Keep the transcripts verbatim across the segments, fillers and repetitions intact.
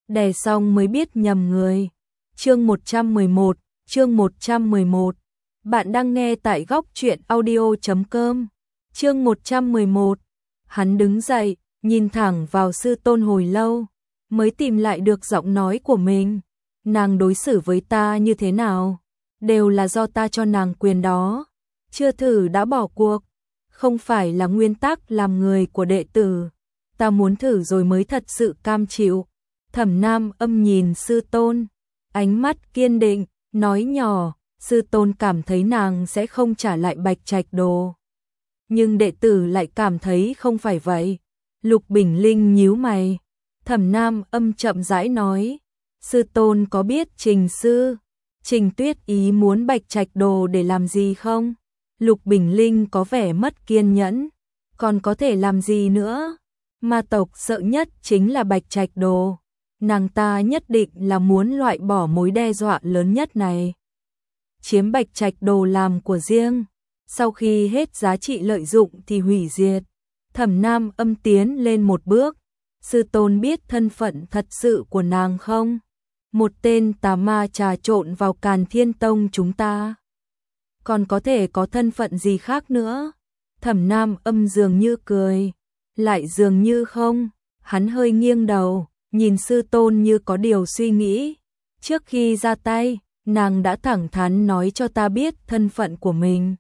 đè xong mới biết nhầm người. Chương một trăm mười một, chương một trăm mười một. Bạn đang nghe tại góc truyện audio chấm com. Chương một trăm mười một. Hắn đứng dậy, nhìn thẳng vào sư tôn hồi lâu, mới tìm lại được giọng nói của mình. Nàng đối xử với ta như thế nào? Đều là do ta cho nàng quyền đó. Chưa thử đã bỏ cuộc. Không phải là nguyên tắc làm người của đệ tử. Ta muốn thử rồi mới thật sự cam chịu. Thẩm Nam Âm nhìn sư tôn, ánh mắt kiên định, nói nhỏ, sư tôn cảm thấy nàng sẽ không trả lại Bạch Trạch Đồ. Nhưng đệ tử lại cảm thấy không phải vậy. Lục Bình Linh nhíu mày. Thẩm Nam Âm chậm rãi nói, sư tôn có biết Trình sư, Trình Tuyết Ý muốn Bạch Trạch Đồ để làm gì không? Lục Bình Linh có vẻ mất kiên nhẫn, còn có thể làm gì nữa? Ma tộc sợ nhất chính là Bạch Trạch Đồ. Nàng ta nhất định là muốn loại bỏ mối đe dọa lớn nhất này. Chiếm Bạch Trạch Đồ làm của riêng, sau khi hết giá trị lợi dụng thì hủy diệt. Thẩm Nam Âm tiến lên một bước. Sư tôn biết thân phận thật sự của nàng không? Một tên tà ma trà trộn vào Càn Thiên Tông chúng ta. Còn có thể có thân phận gì khác nữa? Thẩm Nam Âm dường như cười, lại dường như không. Hắn hơi nghiêng đầu, nhìn sư tôn như có điều suy nghĩ. Trước khi ra tay, nàng đã thẳng thắn nói cho ta biết thân phận của mình.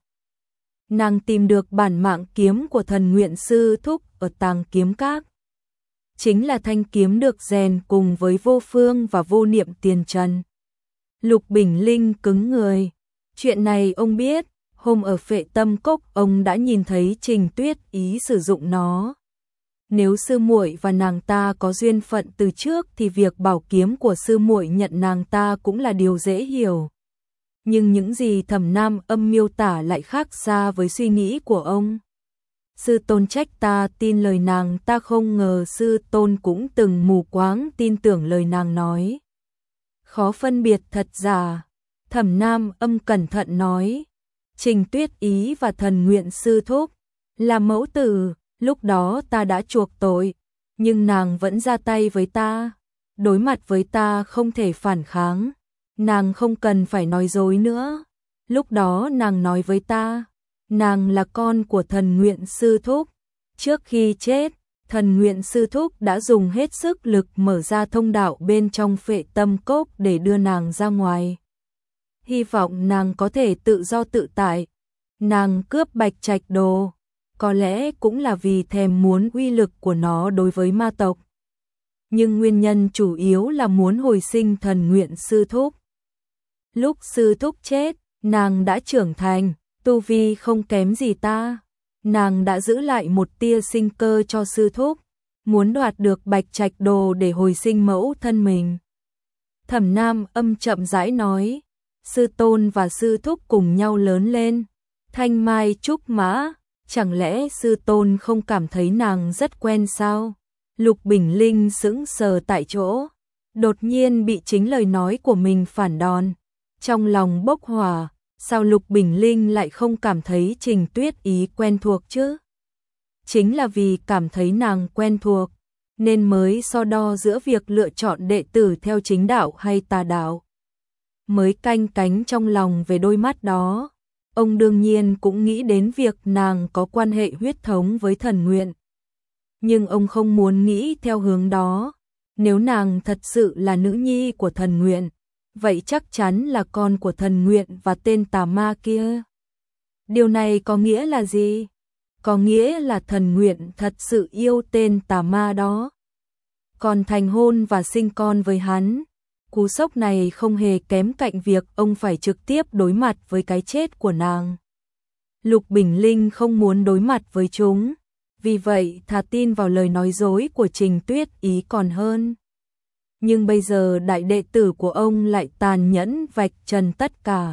Nàng tìm được bản mạng kiếm của thần nguyện sư thúc ở Tàng Kiếm Các. Chính là thanh kiếm được rèn cùng với vô phương và vô niệm tiền trần. Lục Bình Linh cứng người. Chuyện này ông biết, hôm ở Phệ Tâm Cốc ông đã nhìn thấy Trình Tuyết Ý sử dụng nó. Nếu sư muội và nàng ta có duyên phận từ trước thì việc bảo kiếm của sư muội nhận nàng ta cũng là điều dễ hiểu. Nhưng những gì Thẩm Nam Âm miêu tả lại khác xa với suy nghĩ của ông. Sư tôn trách ta tin lời nàng, ta không ngờ sư tôn cũng từng mù quáng tin tưởng lời nàng nói. Khó phân biệt thật giả. Thẩm Nam Âm cẩn thận nói, Trình Tuyết Ý và thần nguyện sư thúc là mẫu tử, lúc đó ta đã chuộc tội, nhưng nàng vẫn ra tay với ta. Đối mặt với ta không thể phản kháng, nàng không cần phải nói dối nữa. Lúc đó nàng nói với ta, nàng là con của thần nguyện sư thúc. Trước khi chết, thần nguyện sư thúc đã dùng hết sức lực mở ra thông đạo bên trong Phệ Tâm Cốc để đưa nàng ra ngoài. Hy vọng nàng có thể tự do tự tại. Nàng cướp Bạch Trạch Đồ, có lẽ cũng là vì thèm muốn uy lực của nó đối với ma tộc. Nhưng nguyên nhân chủ yếu là muốn hồi sinh thần nguyện sư thúc. Lúc sư thúc chết, nàng đã trưởng thành, tu vi không kém gì ta. Nàng đã giữ lại một tia sinh cơ cho sư thúc, muốn đoạt được Bạch Trạch Đồ để hồi sinh mẫu thân mình. Thẩm Nam Âm chậm rãi nói, sư tôn và sư thúc cùng nhau lớn lên, thanh mai trúc mã, chẳng lẽ sư tôn không cảm thấy nàng rất quen sao? Lục Bình Linh sững sờ tại chỗ, đột nhiên bị chính lời nói của mình phản đòn, trong lòng bốc hỏa. Sao Lục Bình Linh lại không cảm thấy Trình Tuyết Ý quen thuộc chứ? Chính là vì cảm thấy nàng quen thuộc, nên mới so đo giữa việc lựa chọn đệ tử theo chính đạo hay tà đạo. Mới canh cánh trong lòng về đôi mắt đó. Ông đương nhiên cũng nghĩ đến việc nàng có quan hệ huyết thống với thần nguyện. Nhưng ông không muốn nghĩ theo hướng đó. Nếu nàng thật sự là nữ nhi của thần nguyện, vậy chắc chắn là con của thần nguyện và tên tà ma kia. Điều này có nghĩa là gì? Có nghĩa là thần nguyện thật sự yêu tên tà ma đó, còn thành hôn và sinh con với hắn. Cú sốc này không hề kém cạnh việc ông phải trực tiếp đối mặt với cái chết của nàng. Lục Bình Linh không muốn đối mặt với chúng, vì vậy thà tin vào lời nói dối của Trình Tuyết Ý còn hơn. Nhưng bây giờ đại đệ tử của ông lại tàn nhẫn vạch trần tất cả.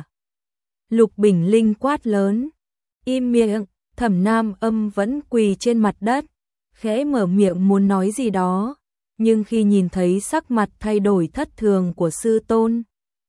Lục Bình Linh quát lớn, im miệng. Thẩm Nam Âm vẫn quỳ trên mặt đất, khẽ mở miệng muốn nói gì đó, nhưng khi nhìn thấy sắc mặt thay đổi thất thường của sư tôn,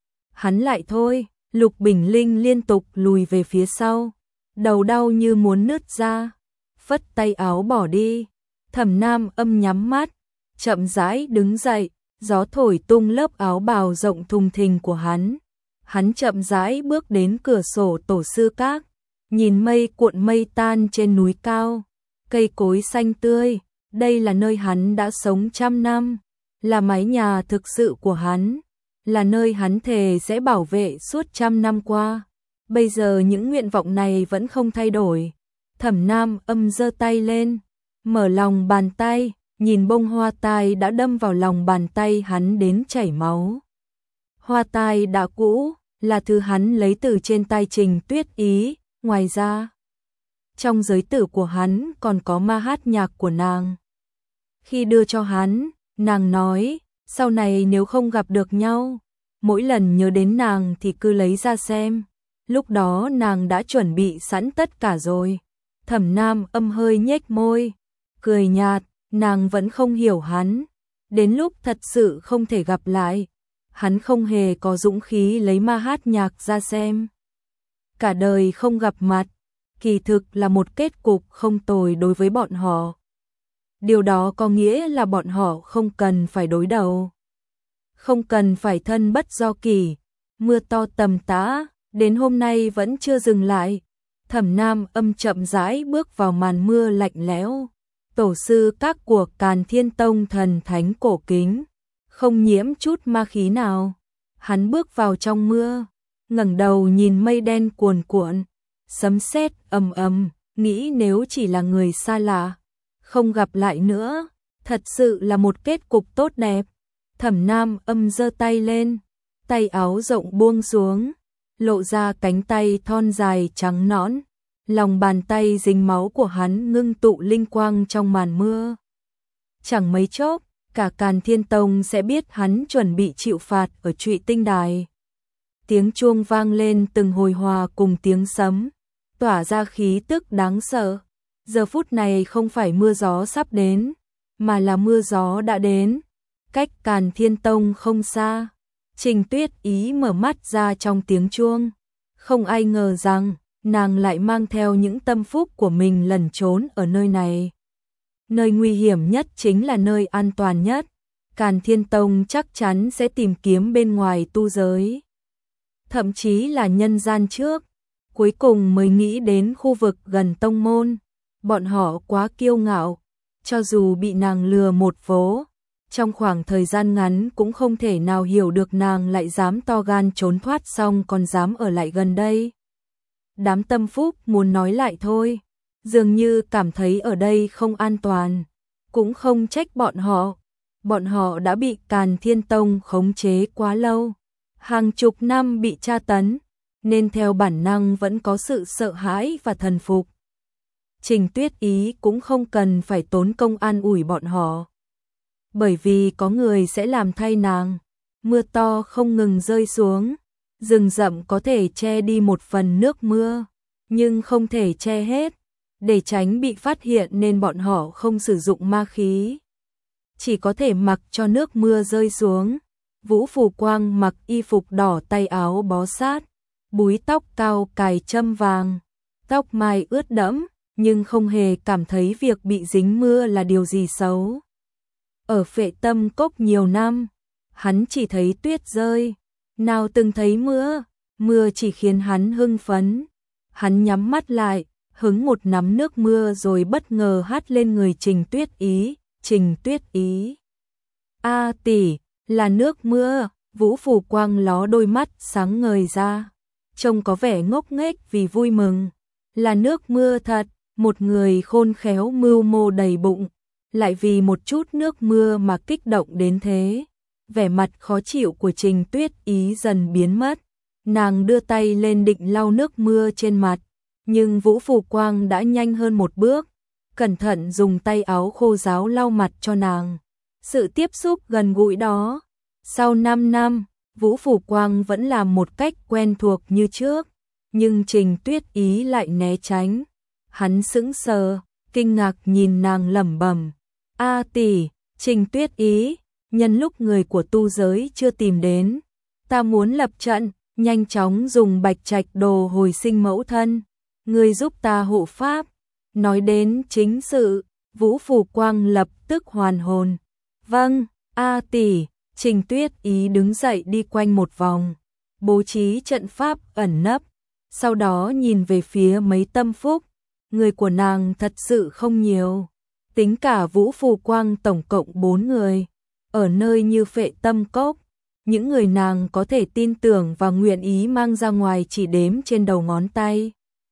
hắn lại thôi. Lục Bình Linh liên tục lùi về phía sau, đầu đau như muốn nứt ra, phất tay áo bỏ đi. Thẩm Nam Âm nhắm mắt, chậm rãi đứng dậy, gió thổi tung lớp áo bào rộng thùng thình của hắn. Hắn chậm rãi bước đến cửa sổ tổ sư các, nhìn mây cuộn mây tan trên núi cao, cây cối xanh tươi, đây là nơi hắn đã sống trăm năm, là mái nhà thực sự của hắn, là nơi hắn thề sẽ bảo vệ suốt trăm năm qua. Bây giờ những nguyện vọng này vẫn không thay đổi. Thẩm Nam Âm giơ tay lên, mở lòng bàn tay, nhìn bông hoa tai đã đâm vào lòng bàn tay hắn đến chảy máu. Hoa tai đã cũ, là thứ hắn lấy từ trên tay Trình Tuyết Ý, ngoài ra, trong giới tử của hắn còn có ma hát nhạc của nàng. Khi đưa cho hắn, nàng nói, sau này nếu không gặp được nhau, mỗi lần nhớ đến nàng thì cứ lấy ra xem. Lúc đó nàng đã chuẩn bị sẵn tất cả rồi. Thẩm Nam Âm hơi nhếch môi, cười nhạt, nàng vẫn không hiểu hắn. Đến lúc thật sự không thể gặp lại, hắn không hề có dũng khí lấy ma hát nhạc ra xem. Cả đời không gặp mặt, kỳ thực là một kết cục không tồi đối với bọn họ. Điều đó có nghĩa là bọn họ không cần phải đối đầu, không cần phải thân bất do kỷ. Mưa to tầm tã, đến hôm nay vẫn chưa dừng lại. Thẩm Nam Âm chậm rãi bước vào màn mưa lạnh lẽo. Tổ sư các của Càn Thiên Tông thần thánh cổ kính, không nhiễm chút ma khí nào. Hắn bước vào trong mưa, ngẩng đầu nhìn mây đen cuồn cuộn, sấm sét ầm ầm, nghĩ nếu chỉ là người xa lạ, không gặp lại nữa, thật sự là một kết cục tốt đẹp. Thẩm Nam Âm giơ tay lên, tay áo rộng buông xuống, lộ ra cánh tay thon dài trắng nõn, lòng bàn tay dính máu của hắn ngưng tụ linh quang trong màn mưa. Chẳng mấy chốc, cả Càn Thiên Tông sẽ biết hắn chuẩn bị chịu phạt ở Trụy Tinh Đài. Tiếng chuông vang lên từng hồi hòa cùng tiếng sấm, tỏa ra khí tức đáng sợ. Giờ phút này không phải mưa gió sắp đến, mà là mưa gió đã đến. Cách Càn Thiên Tông không xa, Trình Tuyết Ý mở mắt ra trong tiếng chuông. Không ai ngờ rằng, nàng lại mang theo những tâm phúc của mình lẩn trốn ở nơi này. Nơi nguy hiểm nhất chính là nơi an toàn nhất. Càn Thiên Tông chắc chắn sẽ tìm kiếm bên ngoài tu giới, thậm chí là nhân gian trước, cuối cùng mới nghĩ đến khu vực gần tông môn. Bọn họ quá kiêu ngạo, cho dù bị nàng lừa một vố, trong khoảng thời gian ngắn cũng không thể nào hiểu được nàng lại dám to gan trốn thoát xong còn dám ở lại gần đây. Đám tâm phúc muốn nói lại thôi, dường như cảm thấy ở đây không an toàn, cũng không trách bọn họ. Bọn họ đã bị Càn Thiên Tông khống chế quá lâu, hàng chục năm bị tra tấn, nên theo bản năng vẫn có sự sợ hãi và thần phục. Trình Tuyết Ý cũng không cần phải tốn công an ủi bọn họ, bởi vì có người sẽ làm thay nàng. Mưa to không ngừng rơi xuống, rừng rậm có thể che đi một phần nước mưa, nhưng không thể che hết. Để tránh bị phát hiện nên bọn họ không sử dụng ma khí, chỉ có thể mặc cho nước mưa rơi xuống. Vũ Phù Quang mặc y phục đỏ, tay áo bó sát, búi tóc cao cài châm vàng, tóc mai ướt đẫm, nhưng không hề cảm thấy việc bị dính mưa là điều gì xấu. Ở Phệ Tâm Cốc nhiều năm, hắn chỉ thấy tuyết rơi, nào từng thấy mưa, mưa chỉ khiến hắn hưng phấn. Hắn nhắm mắt lại, hứng một nắm nước mưa rồi bất ngờ hắt lên người Trình Tuyết Ý. Trình Tuyết Ý, a tỷ, là nước mưa. Vũ Phù Quang ló đôi mắt sáng ngời ra, trông có vẻ ngốc nghếch vì vui mừng. Là nước mưa thật. Một người khôn khéo mưu mô đầy bụng, lại vì một chút nước mưa mà kích động đến thế. Vẻ mặt khó chịu của Trình Tuyết Ý dần biến mất, nàng đưa tay lên định lau nước mưa trên mặt, nhưng Vũ Phù Quang đã nhanh hơn một bước, cẩn thận dùng tay áo khô ráo lau mặt cho nàng. Sự tiếp xúc gần gũi đó, sau năm năm, Vũ Phù Quang vẫn làm một cách quen thuộc như trước, nhưng Trình Tuyết Ý lại né tránh. Hắn sững sờ, kinh ngạc nhìn nàng lẩm bẩm, "A tỷ, Trình Tuyết Ý, nhân lúc người của tu giới chưa tìm đến, ta muốn lập trận, nhanh chóng dùng Bạch Trạch đồ hồi sinh mẫu thân, ngươi giúp ta hộ pháp." Nói đến chính sự, Vũ Phù Quang lập tức hoàn hồn. "Vâng, A tỷ." Trình Tuyết Ý đứng dậy đi quanh một vòng, bố trí trận pháp ẩn nấp, sau đó nhìn về phía mấy tâm phúc, người của nàng thật sự không nhiều, tính cả Vũ Phù Quang tổng cộng bốn người, ở nơi như Phệ Tâm Cốc, những người nàng có thể tin tưởng và nguyện ý mang ra ngoài chỉ đếm trên đầu ngón tay.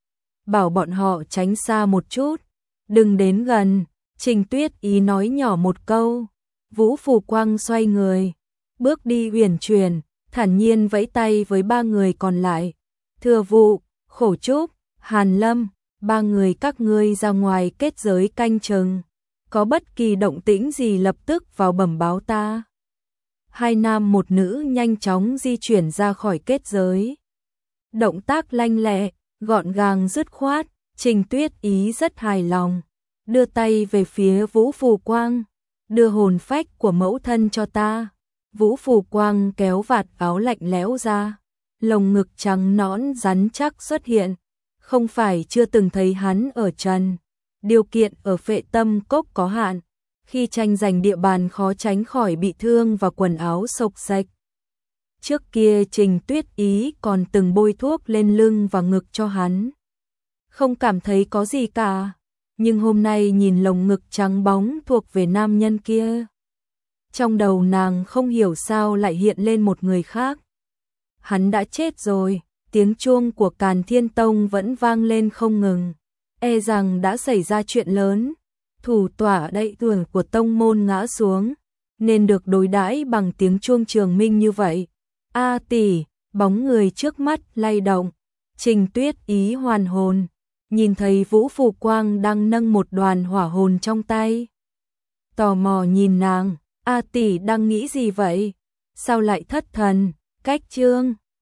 Bảo bọn họ tránh xa một chút, đừng đến gần, Trình Tuyết Ý nói nhỏ một câu. Vũ Phù Quang xoay người, bước đi uyển chuyển, thản nhiên vẫy tay với ba người còn lại. Thừa Vụ, Khổ Trúc, Hàn Lâm, ba người các ngươi ra ngoài kết giới canh chừng, có bất kỳ động tĩnh gì lập tức vào bẩm báo ta. Hai nam một nữ nhanh chóng di chuyển ra khỏi kết giới. Động tác lanh lẹ, gọn gàng dứt khoát, Trình Tuyết Ý rất hài lòng, đưa tay về phía Vũ Phù Quang, đưa hồn phách của mẫu thân cho ta. Vũ Phù Quang kéo vạt áo lạnh lẽo ra, lồng ngực trắng nõn rắn chắc xuất hiện, không phải chưa từng thấy hắn ở trần. Điều kiện ở Phệ Tâm Cốc có hạn, khi tranh giành địa bàn khó tránh khỏi bị thương và quần áo xộc xệch. Trước kia Trình Tuyết Ý còn từng bôi thuốc lên lưng và ngực cho hắn, không cảm thấy có gì cả, nhưng hôm nay nhìn lồng ngực trắng bóng thuộc về nam nhân kia, trong đầu nàng không hiểu sao lại hiện lên một người khác. Hắn đã chết rồi, tiếng chuông của Càn Thiên Tông vẫn vang lên không ngừng, e rằng đã xảy ra chuyện lớn, thủ tọa đậy tưởng của tông môn ngã xuống, nên được đối đãi bằng tiếng chuông trường minh như vậy. A tỷ, bóng người trước mắt lay động, Trình Tuyết Ý hoàn hồn, nhìn thấy Vũ Phù Quang đang nâng một đoàn hỏa hồn trong tay. Tò mò nhìn nàng, A tỷ đang nghĩ gì vậy? Sao lại thất thần? Cách chương